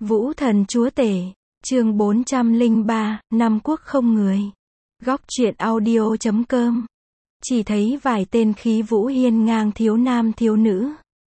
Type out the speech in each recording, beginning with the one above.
Vũ thần chúa tể, chương 403, Năm quốc không người. Góc truyện audio.com. Chỉ thấy vài tên khí vũ hiên ngang thiếu nam thiếu nữ.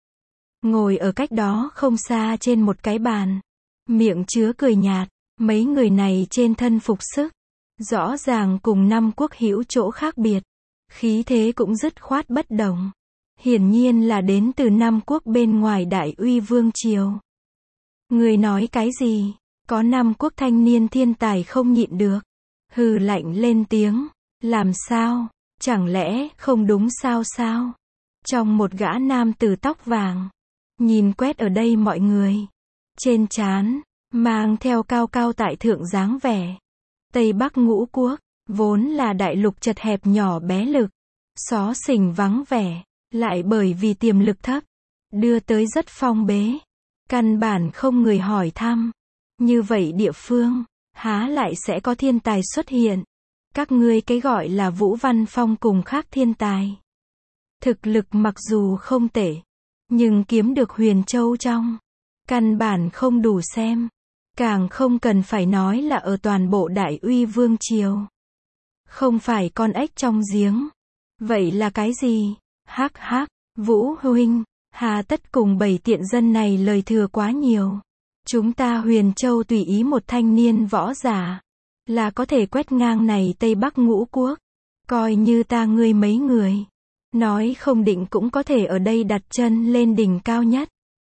Ngồi ở cách đó không xa trên một cái bàn. Miệng chứa cười nhạt, mấy người này trên thân phục sức. Rõ ràng cùng năm quốc hữu chỗ khác biệt. Khí thế cũng dứt khoát bất đồng. Hiển nhiên là đến từ năm quốc bên ngoài Đại Uy Vương Triều. Người nói cái gì? Có năm quốc thanh niên thiên tài không nhịn được. Hừ lạnh lên tiếng. Làm sao? Chẳng lẽ không đúng sao? Trong một gã nam tử tóc vàng. Nhìn quét ở đây mọi người. Trên trán, mang theo cao cao tại thượng dáng vẻ. Tây Bắc ngũ quốc, vốn là đại lục chật hẹp nhỏ bé lực. Xó xỉnh vắng vẻ, lại bởi vì tiềm lực thấp. Đưa tới rất phong bế. Căn bản không người hỏi thăm. Như vậy địa phương, há lại sẽ có thiên tài xuất hiện. Các ngươi cái gọi là Vũ Văn Phong cùng khác thiên tài. Thực lực mặc dù không tệ, nhưng kiếm được Huyền Châu trong. Căn bản không đủ xem. Càng không cần phải nói là ở toàn bộ Đại Uy Vương Triều. Không phải con ếch trong giếng. Vậy là cái gì? Hắc, Vũ huynh. Hà tất cùng bầy tiện dân này lời thừa quá nhiều. Chúng ta Huyền Châu tùy ý một thanh niên võ giả. Là có thể quét ngang này Tây Bắc ngũ quốc. Coi như ta ngươi mấy người. Nói không định cũng có thể ở đây đặt chân lên đỉnh cao nhất.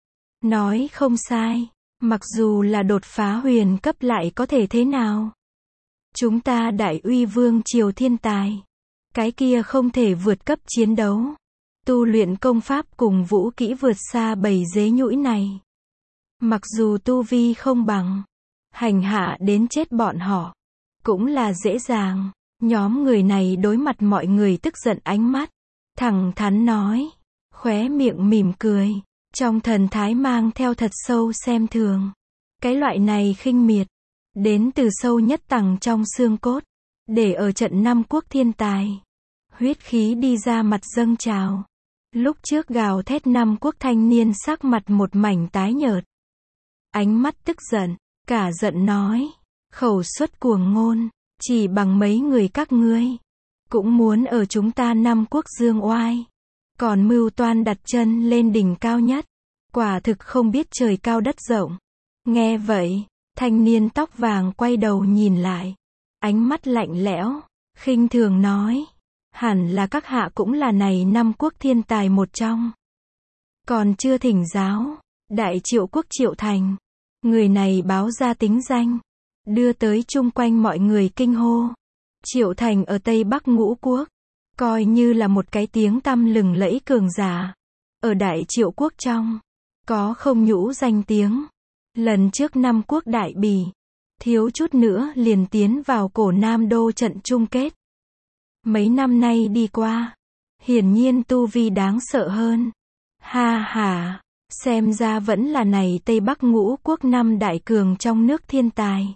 Nói không sai. Mặc dù là đột phá huyền cấp lại có thể thế nào. Chúng ta Đại Uy Vương Triều thiên tài. Cái kia không thể vượt cấp chiến đấu. Tu luyện công pháp cùng vũ kỹ vượt xa bầy dế nhũi này. Mặc dù tu vi không bằng, hành hạ đến chết bọn họ, cũng là dễ dàng. Nhóm người này đối mặt mọi người tức giận ánh mắt, thẳng thắn nói, khóe miệng mỉm cười, trong thần thái mang theo thật sâu xem thường. Cái loại này khinh miệt, đến từ sâu nhất tầng trong xương cốt, để ở trận năm quốc thiên tài. Huyết khí đi ra mặt dâng trào. Lúc trước gào thét năm quốc thanh niên sắc mặt một mảnh tái nhợt. Ánh mắt tức giận, cả giận nói, khẩu xuất cuồng ngôn, chỉ bằng mấy người các ngươi, cũng muốn ở chúng ta năm quốc dương oai, còn mưu toan đặt chân lên đỉnh cao nhất, quả thực không biết trời cao đất rộng. Nghe vậy, thanh niên tóc vàng quay đầu nhìn lại, ánh mắt lạnh lẽo, khinh thường nói, hẳn là các hạ cũng là này năm quốc thiên tài một trong. Còn chưa thỉnh giáo, Đại Triệu quốc Triệu Thành. Người này báo ra tính danh. Đưa tới chung quanh mọi người kinh hô. Triệu Thành ở Tây Bắc ngũ quốc. Coi như là một cái tiếng tăm lừng lẫy cường giả. Ở Đại Triệu quốc trong. Có không nhũ danh tiếng. Lần trước năm quốc đại bỉ. Thiếu chút nữa liền tiến vào cổ Nam Đô trận chung kết. Mấy năm nay đi qua, hiển nhiên tu vi đáng sợ hơn. Ha, xem ra vẫn là này Tây Bắc ngũ quốc năm đại cường trong nước thiên tài.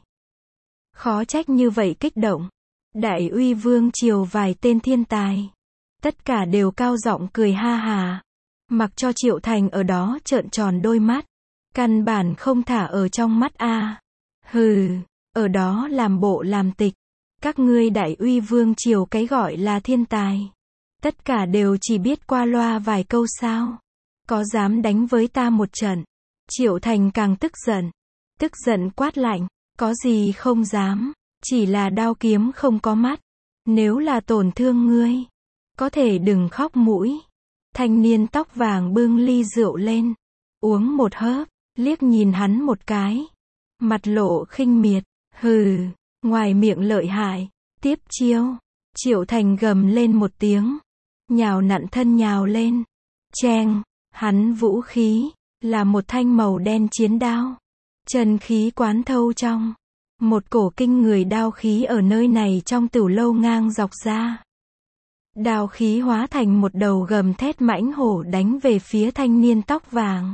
Khó trách như vậy kích động. Đại Uy Vương Triều vài tên thiên tài. Tất cả đều cao giọng cười ha. Mặc cho Triệu Thành ở đó trợn tròn đôi mắt. Căn bản không thả ở trong mắt a. Hừ, ở đó làm bộ làm tịch. Các ngươi Đại Uy Vương Triều cái gọi là thiên tài. Tất cả đều chỉ biết qua loa vài câu sao. Có dám đánh với ta một trận. Triệu Thành càng tức giận quát lạnh. Có gì không dám. Chỉ là đao kiếm không có mắt. Nếu là tổn thương ngươi, có thể đừng khóc mũi. Thanh niên tóc vàng bưng ly rượu lên. Uống một hớp, liếc nhìn hắn một cái. Mặt lộ khinh miệt. Hừ. Ngoài miệng lợi hại, tiếp chiêu. Triệu Thành gầm lên một tiếng. Nhào nặn thân nhào lên. Cheng, hắn vũ khí, là một thanh màu đen chiến đao. Chân khí quán thâu trong. Một cổ kinh người đao khí ở nơi này trong tửu lâu ngang dọc ra. Đao khí hóa thành một đầu gầm thét mãnh hổ đánh về phía thanh niên tóc vàng.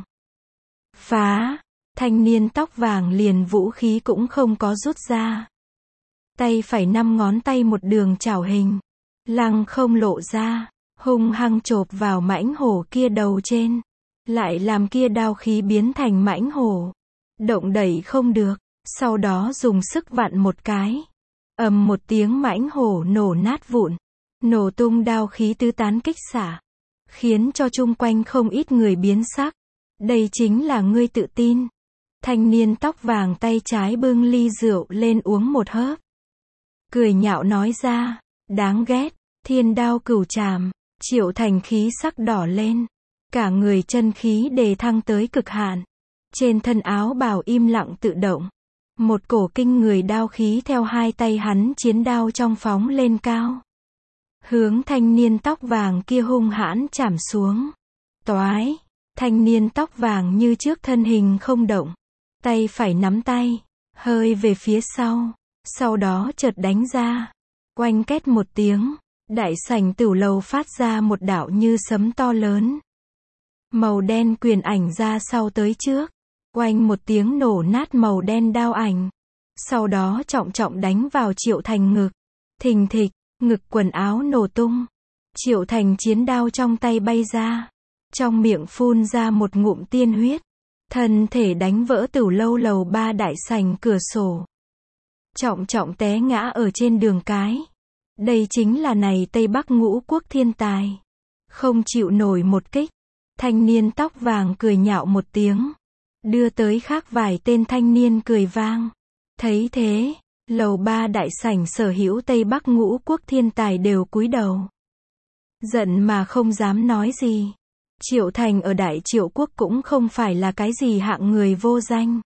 Phá, thanh niên tóc vàng liền vũ khí cũng không có rút ra. Tay phải 5 ngón tay một đường chảo hình. Lăng không lộ ra. Hung hăng chộp vào mãnh hổ kia đầu trên. Lại làm kia đao khí biến thành mãnh hổ. động đẩy không được, sau đó dùng sức vặn một cái. Ầm một tiếng mãnh hổ nổ nát vụn, nổ tung đao khí tứ tán kích xạ, khiến cho chung quanh không ít người biến sắc. Đây chính là ngươi tự tin. Thanh niên tóc vàng tay trái bưng ly rượu lên uống một hớp. Cười nhạo nói ra, đáng ghét, thiên đao cửu trảm. Triệu Thành khí sắc đỏ lên, cả người chân khí đề thăng tới cực hạn. Trên thân áo bào im lặng tự động, một cổ kinh người đao khí theo hai tay hắn chiến đao trong phóng lên cao, hướng thanh niên tóc vàng kia hung hãn chảm xuống. Toái, thanh niên tóc vàng như trước thân hình không động, tay phải nắm tay, hơi về phía sau đó chợt đánh ra. Oanh két một tiếng, đại sảnh tửu lầu phát ra một đạo như sấm to lớn. Màu đen quyền ảnh ra sau tới trước, oanh một tiếng nổ nát màu đen đao ảnh. Sau đó trọng trọng đánh vào Triệu Thành ngực. Thình thịch, ngực quần áo nổ tung. Triệu Thành chiến đao trong tay bay ra, trong miệng phun ra một ngụm tiên huyết. Thân thể đánh vỡ tửu lâu lầu 3 đại sảnh cửa sổ. Trọng trọng té ngã ở trên đường cái. Đây chính là này Tây Bắc ngũ quốc thiên tài. Không chịu nổi một kích. Thanh niên tóc vàng cười nhạo một tiếng, đưa tới khác vài tên thanh niên cười vang. Thấy thế, lầu 3 đại sảnh sở hữu Tây Bắc ngũ quốc thiên tài đều cúi đầu. Giận mà không dám nói gì. Triệu Thành ở Đại Triệu quốc cũng không phải là cái gì hạng người vô danh.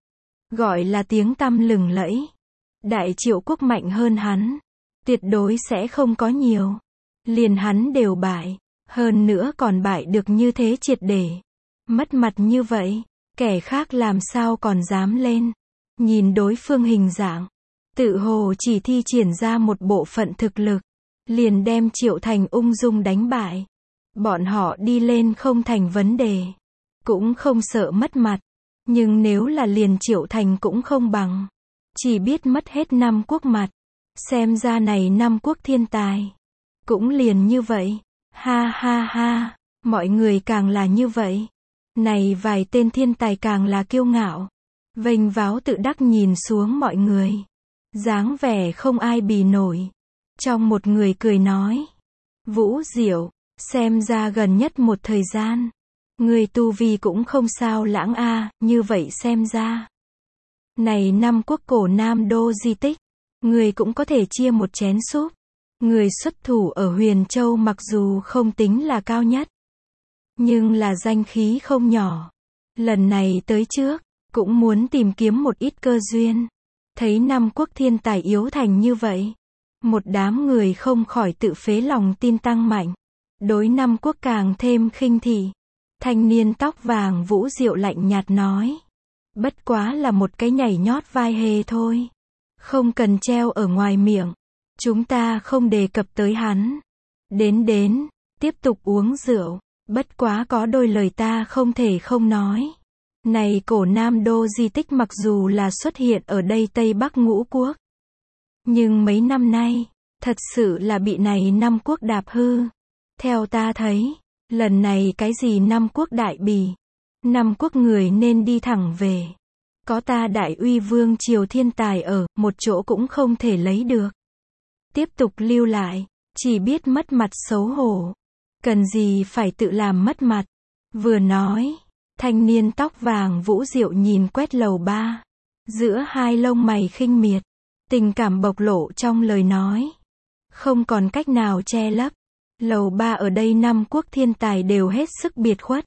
Gọi là tiếng tăm lừng lẫy. Đại Triệu quốc mạnh hơn hắn, tuyệt đối sẽ không có nhiều. Liền hắn đều bại, hơn nữa còn bại được như thế triệt để. Mất mặt như vậy, kẻ khác làm sao còn dám lên. Nhìn đối phương hình dạng, tự hồ chỉ thi triển ra một bộ phận thực lực, liền đem Triệu Thành ung dung đánh bại. Bọn họ đi lên không thành vấn đề, cũng không sợ mất mặt. Nhưng nếu là liền Triệu Thành cũng không bằng, chỉ biết mất hết 5 quốc mặt. Xem ra này 5 quốc thiên tài cũng liền như vậy. Ha ha ha, mọi người càng là như vậy. Này vài tên thiên tài càng là kiêu ngạo, vênh váo tự đắc nhìn xuống mọi người, dáng vẻ không ai bì nổi. Trong một người cười nói, Vũ Diệu, xem ra gần nhất một thời gian, người tu vi cũng không sao lãng a, như vậy xem ra. Này 5 quốc cổ Nam Đô di tích, người cũng có thể chia một chén súp. Người xuất thủ ở Huyền Châu mặc dù không tính là cao nhất, nhưng là danh khí không nhỏ. Lần này tới trước, cũng muốn tìm kiếm một ít cơ duyên. Thấy 5 quốc thiên tài yếu thành như vậy, một đám người không khỏi tự phế lòng tin tăng mạnh. Đối 5 quốc càng thêm khinh thị. Thanh niên tóc vàng Vũ Diệu lạnh nhạt nói, bất quá là một cái nhảy nhót vai hề thôi, không cần treo ở ngoài miệng. Chúng ta không đề cập tới hắn. Đến, tiếp tục uống rượu. Bất quá có đôi lời ta không thể không nói. Này cổ Nam Đô di tích mặc dù là xuất hiện ở đây Tây Bắc ngũ quốc, nhưng mấy năm nay, thật sự là bị này 5 quốc đạp hư. Theo ta thấy, lần này cái gì 5 quốc đại bỉ, 5 quốc người nên đi thẳng về. Có ta Đại Uy Vương triều thiên tài ở, một chỗ cũng không thể lấy được. Tiếp tục lưu lại, chỉ biết mất mặt xấu hổ. Cần gì phải tự làm mất mặt. Vừa nói, thanh niên tóc vàng Vũ Diệu nhìn quét lầu 3. Giữa hai lông mày khinh miệt, tình cảm bộc lộ trong lời nói. Không còn cách nào che lấp. Lầu 3 ở đây 5 quốc thiên tài đều hết sức biệt khuất.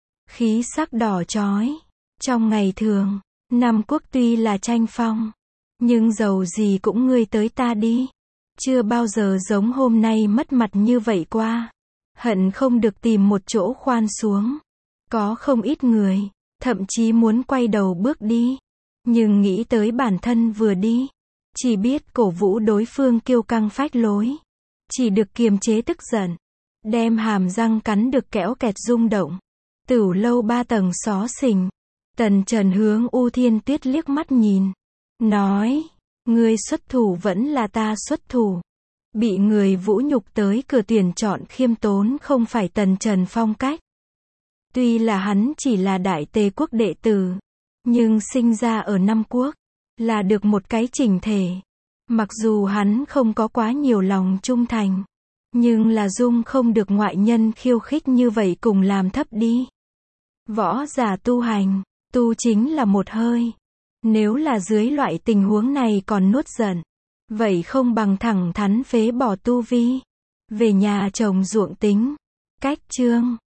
Khí sắc đỏ chói. Trong ngày thường, 5 quốc tuy là tranh phong, nhưng dầu gì cũng ngươi tới ta đi. Chưa bao giờ giống hôm nay mất mặt như vậy qua. Hận không được tìm một chỗ khoan xuống. Có không ít người, thậm chí muốn quay đầu bước đi. Nhưng nghĩ tới bản thân vừa đi, chỉ biết cổ vũ đối phương kiêu căng phách lối. Chỉ được kiềm chế tức giận, đem hàm răng cắn được kẽo kẹt rung động. Tửu lâu 3 tầng xó xỉnh. Tần Trần hướng U Thiên Tuyết liếc mắt nhìn, nói, ngươi xuất thủ vẫn là ta xuất thủ. Bị người vũ nhục tới cửa tuyển chọn khiêm tốn không phải Tần Trần phong cách. Tuy là hắn chỉ là Đại Tề quốc đệ tử, Nhưng sinh ra ở Nam Quốc, là được một cái chỉnh thể. Mặc dù hắn không có quá nhiều lòng trung thành, nhưng là dung không được ngoại nhân khiêu khích như vậy cùng làm thấp đi. Võ giả tu hành, tu chính là một hơi. Nếu là dưới loại tình huống này còn nuốt giận, vậy không bằng thẳng thắn phế bỏ tu vi, về nhà trồng ruộng tính. Cách chương